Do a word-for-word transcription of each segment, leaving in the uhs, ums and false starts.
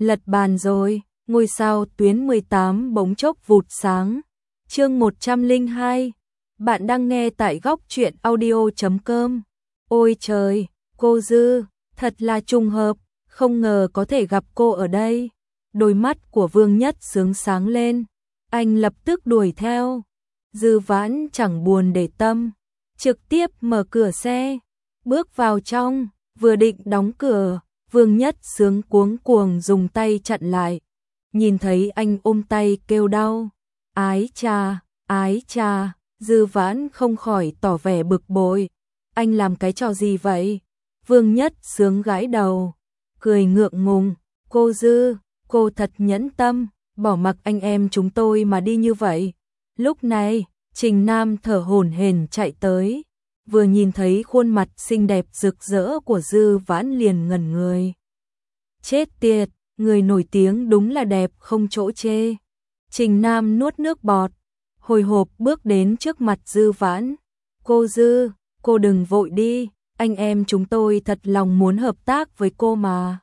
Lật bàn rồi, ngôi sao tuyến mười tám bỗng chốc vụt sáng. Chương một trăm lẻ hai. Bạn đang nghe tại góc truyện audio chấm com. Ôi trời, cô Dư, thật là trùng hợp, không ngờ có thể gặp cô ở đây. Đôi mắt của Vương Nhất Sướng sáng lên, anh lập tức đuổi theo. Dư Vãn chẳng buồn để tâm, trực tiếp mở cửa xe, bước vào trong, vừa định đóng cửa, Vương Nhất Sướng cuống cuồng dùng tay chặn lại. Nhìn thấy anh ôm tay kêu đau, ái chà, ái chà, Dư Vãn không khỏi tỏ vẻ bực bội. Anh làm cái trò gì vậy? Vương Nhất Sướng gãi đầu, cười ngượng ngùng, cô Dư, cô thật nhẫn tâm, bỏ mặc anh em chúng tôi mà đi như vậy. Lúc này, Trình Nam thở hổn hển chạy tới, vừa nhìn thấy khuôn mặt xinh đẹp rực rỡ của Dư Vãn liền ngẩn người. Chết tiệt, người nổi tiếng đúng là đẹp không chỗ chê. Trình Nam nuốt nước bọt, hồi hộp bước đến trước mặt Dư Vãn. Cô Dư, cô đừng vội đi, anh em chúng tôi thật lòng muốn hợp tác với cô mà.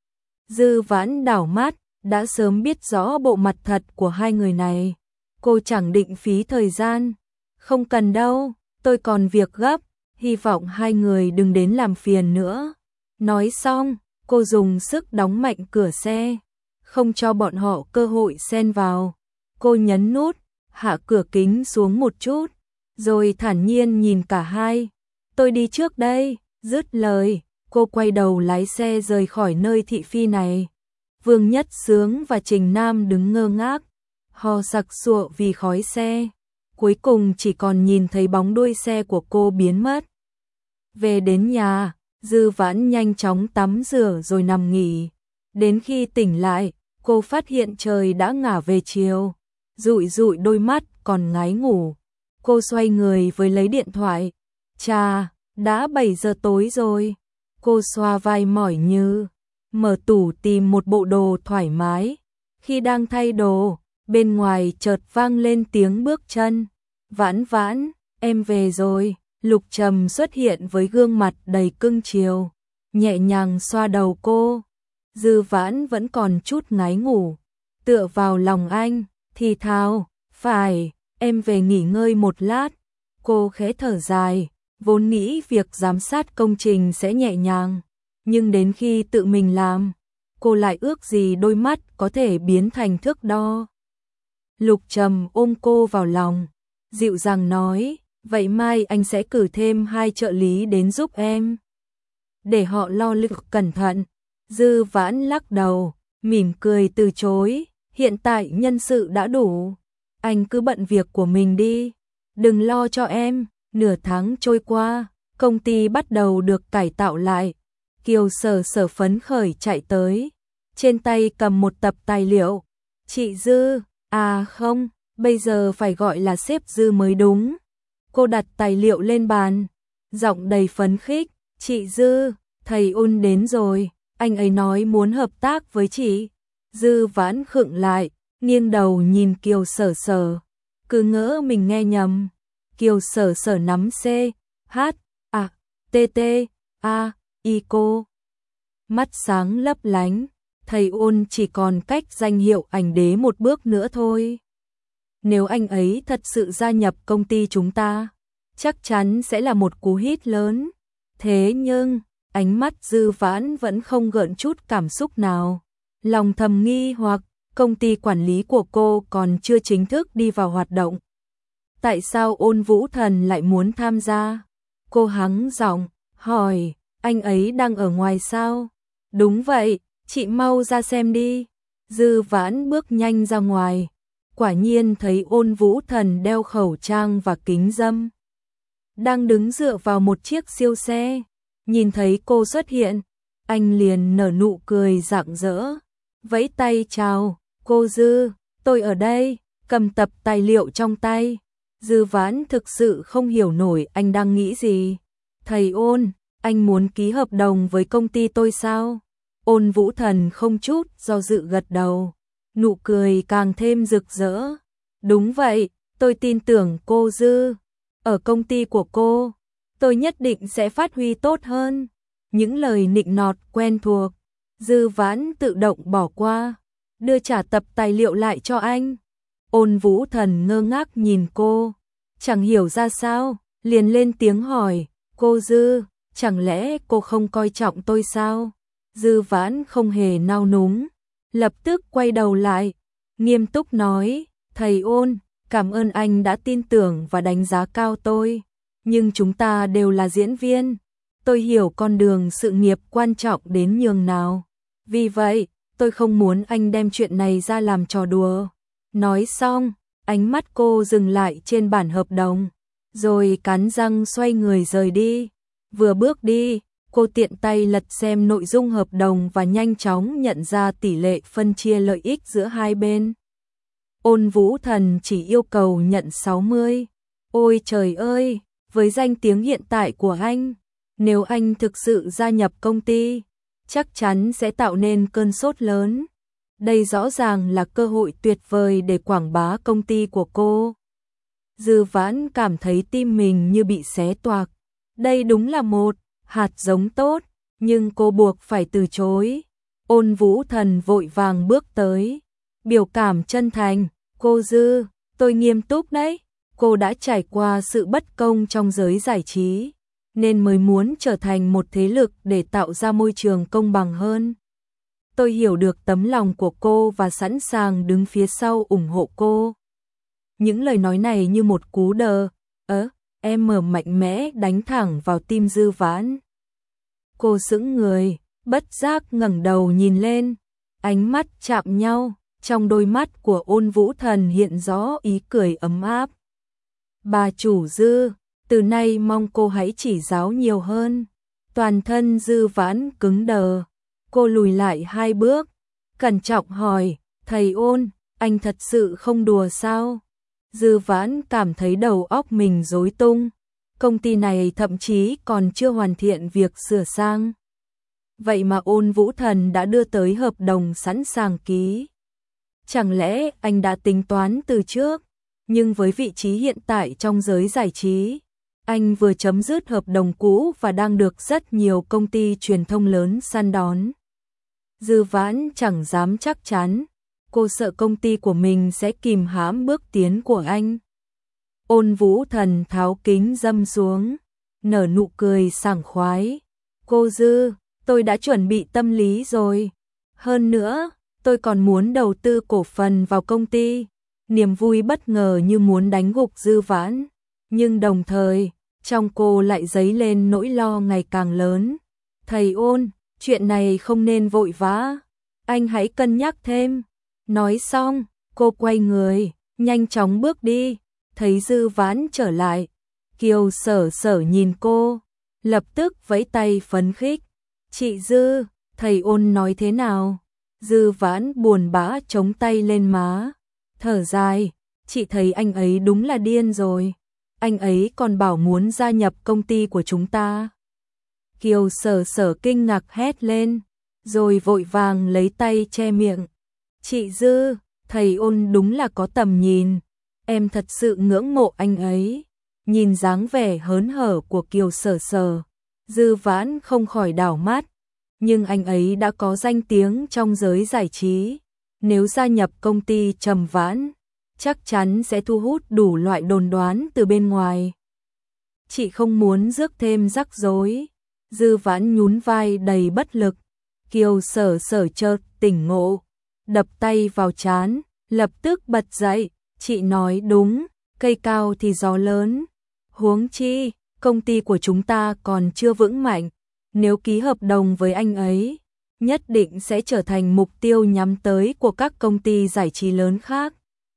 Dư Vãn đảo mắt, đã sớm biết rõ bộ mặt thật của hai người này. Cô chẳng định phí thời gian. Không cần đâu, tôi còn việc gấp, hy vọng hai người đừng đến làm phiền nữa. Nói xong, cô dùng sức đóng mạnh cửa xe, không cho bọn họ cơ hội xen vào. Cô nhấn nút, hạ cửa kính xuống một chút, rồi thản nhiên nhìn cả hai. Tôi đi trước đây, dứt lời, cô quay đầu lái xe rời khỏi nơi thị phi này. Vương Nhất Sướng và Trình Nam đứng ngơ ngác, ho sặc sụa vì khói xe. Cuối cùng chỉ còn nhìn thấy bóng đuôi xe của cô biến mất. Về đến nhà, Dư Vãn nhanh chóng tắm rửa rồi nằm nghỉ. Đến khi tỉnh lại, cô phát hiện trời đã ngả về chiều. Dụi dụi đôi mắt còn ngái ngủ. Cô xoay người với lấy điện thoại. Chà, đã bảy giờ tối rồi. Cô xoa vai mỏi như, mở tủ tìm một bộ đồ thoải mái. Khi đang thay đồ, bên ngoài chợt vang lên tiếng bước chân. Vãn Vãn, em về rồi. Lục Trầm xuất hiện với gương mặt đầy cưng chiều, nhẹ nhàng xoa đầu cô. Dư Vãn vẫn còn chút ngái ngủ, tựa vào lòng anh, thì thào, phải, em về nghỉ ngơi một lát. Cô khẽ thở dài, vốn nghĩ việc giám sát công trình sẽ nhẹ nhàng, nhưng đến khi tự mình làm, cô lại ước gì đôi mắt có thể biến thành thước đo. Lục Trầm ôm cô vào lòng, dịu dàng nói, vậy mai anh sẽ cử thêm hai trợ lý đến giúp em, để họ lo lực cẩn thận. Dư Vãn lắc đầu, mỉm cười từ chối, hiện tại nhân sự đã đủ, anh cứ bận việc của mình đi, đừng lo cho em. Nửa tháng trôi qua, công ty bắt đầu được cải tạo lại. Kiều Sở Sở phấn khởi chạy tới, trên tay cầm một tập tài liệu. Chị Dư, à không, bây giờ phải gọi là sếp Dư mới đúng. Cô đặt tài liệu lên bàn, giọng đầy phấn khích, chị Dư, thầy Un đến rồi, anh ấy nói muốn hợp tác với chị. Dư Vãn khựng lại, nghiêng đầu nhìn Kiều Sở Sở, cứ ngỡ mình nghe nhầm. Kiều Sở Sở nắm C, H, A, T T, A, I cô. Mắt sáng lấp lánh, thầy Un chỉ còn cách danh hiệu ảnh đế một bước nữa thôi. Nếu anh ấy thật sự gia nhập công ty chúng ta, chắc chắn sẽ là một cú hit lớn. Thế nhưng, ánh mắt Dư Vãn vẫn không gợn chút cảm xúc nào. Lòng thầm nghi hoặc, công ty quản lý của cô còn chưa chính thức đi vào hoạt động. Tại sao Ôn Vũ Thần lại muốn tham gia? Cô hắng giọng, hỏi, anh ấy đang ở ngoài sao? Đúng vậy, chị mau ra xem đi. Dư Vãn bước nhanh ra ngoài, quả nhiên thấy Ôn Vũ Thần đeo khẩu trang và kính râm, đang đứng dựa vào một chiếc siêu xe. Nhìn thấy cô xuất hiện, anh liền nở nụ cười rạng rỡ, vẫy tay chào, cô Dư, tôi ở đây, cầm tập tài liệu trong tay. Dư Vãn thực sự không hiểu nổi anh đang nghĩ gì. Thầy Ôn, anh muốn ký hợp đồng với công ty tôi sao? Ôn Vũ Thần không chút do dự gật đầu, nụ cười càng thêm rực rỡ. Đúng vậy, tôi tin tưởng cô Dư. Ở công ty của cô, tôi nhất định sẽ phát huy tốt hơn. Những lời nịnh nọt quen thuộc, Dư Vãn tự động bỏ qua, đưa trả tập tài liệu lại cho anh. Ôn Vũ Thần ngơ ngác nhìn cô, chẳng hiểu ra sao, liền lên tiếng hỏi, cô Dư, chẳng lẽ cô không coi trọng tôi sao? Dư Vãn không hề nao núng, lập tức quay đầu lại, nghiêm túc nói, thầy Ôn, cảm ơn anh đã tin tưởng và đánh giá cao tôi, nhưng chúng ta đều là diễn viên, tôi hiểu con đường sự nghiệp quan trọng đến nhường nào, vì vậy, tôi không muốn anh đem chuyện này ra làm trò đùa. Nói xong, ánh mắt cô dừng lại trên bản hợp đồng, rồi cắn răng xoay người rời đi. Vừa bước đi, cô tiện tay lật xem nội dung hợp đồng và nhanh chóng nhận ra tỷ lệ phân chia lợi ích giữa hai bên. Ôn Vũ Thần chỉ yêu cầu nhận sáu mươi. Ôi trời ơi, với danh tiếng hiện tại của anh, nếu anh thực sự gia nhập công ty, chắc chắn sẽ tạo nên cơn sốt lớn. Đây rõ ràng là cơ hội tuyệt vời để quảng bá công ty của cô. Dư Vãn cảm thấy tim mình như bị xé toạc. Đây đúng là một hạt giống tốt, nhưng cô buộc phải từ chối. Ôn Vũ Thần vội vàng bước tới, biểu cảm chân thành, cô Dư, tôi nghiêm túc đấy, cô đã trải qua sự bất công trong giới giải trí, nên mới muốn trở thành một thế lực để tạo ra môi trường công bằng hơn. Tôi hiểu được tấm lòng của cô và sẵn sàng đứng phía sau ủng hộ cô. Những lời nói này như một cú đờ, ớ, em mở mạnh mẽ đánh thẳng vào tim Dư Vãn. Cô sững người, bất giác ngẩng đầu nhìn lên, ánh mắt chạm nhau, trong đôi mắt của Ôn Vũ Thần hiện rõ ý cười ấm áp. Bà chủ Dư, từ nay mong cô hãy chỉ giáo nhiều hơn. Toàn thân Dư Vãn cứng đờ, cô lùi lại hai bước, cẩn trọng hỏi, thầy Ôn, anh thật sự không đùa sao? Dư Vãn cảm thấy đầu óc mình rối tung, công ty này thậm chí còn chưa hoàn thiện việc sửa sang. Vậy mà Ôn Vũ Thần đã đưa tới hợp đồng sẵn sàng ký. Chẳng lẽ anh đã tính toán từ trước, nhưng với vị trí hiện tại trong giới giải trí, anh vừa chấm dứt hợp đồng cũ và đang được rất nhiều công ty truyền thông lớn săn đón. Dư Vãn chẳng dám chắc chắn, cô sợ công ty của mình sẽ kìm hãm bước tiến của anh. Ôn Vũ Thần tháo kính dâm xuống, nở nụ cười sảng khoái. Cô Dư, tôi đã chuẩn bị tâm lý rồi. Hơn nữa, tôi còn muốn đầu tư cổ phần vào công ty. Niềm vui bất ngờ như muốn đánh gục Dư Vãn, nhưng đồng thời, trong cô lại dấy lên nỗi lo ngày càng lớn. Thầy Ôn, chuyện này không nên vội vã, anh hãy cân nhắc thêm. Nói xong, cô quay người, nhanh chóng bước đi, thấy Dư Vãn trở lại. Kiều Sở Sở nhìn cô, lập tức vẫy tay phấn khích. Chị Dư, thầy Ôn nói thế nào? Dư Vãn buồn bã chống tay lên má, thở dài, chị thấy anh ấy đúng là điên rồi. Anh ấy còn bảo muốn gia nhập công ty của chúng ta. Kiều Sở Sở kinh ngạc hét lên, rồi vội vàng lấy tay che miệng. Chị Dư, thầy Ôn đúng là có tầm nhìn, em thật sự ngưỡng mộ anh ấy. Nhìn dáng vẻ hớn hở của Kiều Sở Sở, Dư Vãn không khỏi đảo mắt, nhưng anh ấy đã có danh tiếng trong giới giải trí, nếu gia nhập công ty Trầm Vãn, chắc chắn sẽ thu hút đủ loại đồn đoán từ bên ngoài. Chị không muốn rước thêm rắc rối. Dư Vãn nhún vai đầy bất lực. Kiều Sở Sở chợt tỉnh ngộ, đập tay vào trán, lập tức bật dậy. Chị nói đúng, cây cao thì gió lớn. Huống chi, công ty của chúng ta còn chưa vững mạnh. Nếu ký hợp đồng với anh ấy, nhất định sẽ trở thành mục tiêu nhắm tới của các công ty giải trí lớn khác.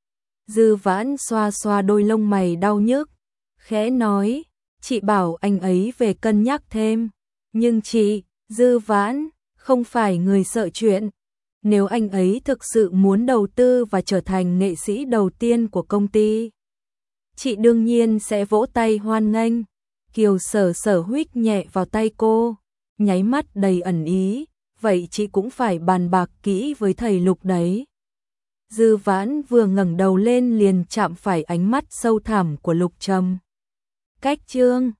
Dư Vãn xoa xoa đôi lông mày đau nhức, khẽ nói, chị bảo anh ấy về cân nhắc thêm. Nhưng chị, Dư Vãn, không phải người sợ chuyện. Nếu anh ấy thực sự muốn đầu tư và trở thành nghệ sĩ đầu tiên của công ty, chị đương nhiên sẽ vỗ tay hoan nghênh. Kiều Sở Sở huých nhẹ vào tay cô, nháy mắt đầy ẩn ý, vậy chị cũng phải bàn bạc kỹ với thầy Lục đấy. Dư Vãn vừa ngẩng đầu lên liền chạm phải ánh mắt sâu thẳm của Lục Trầm. Cách chương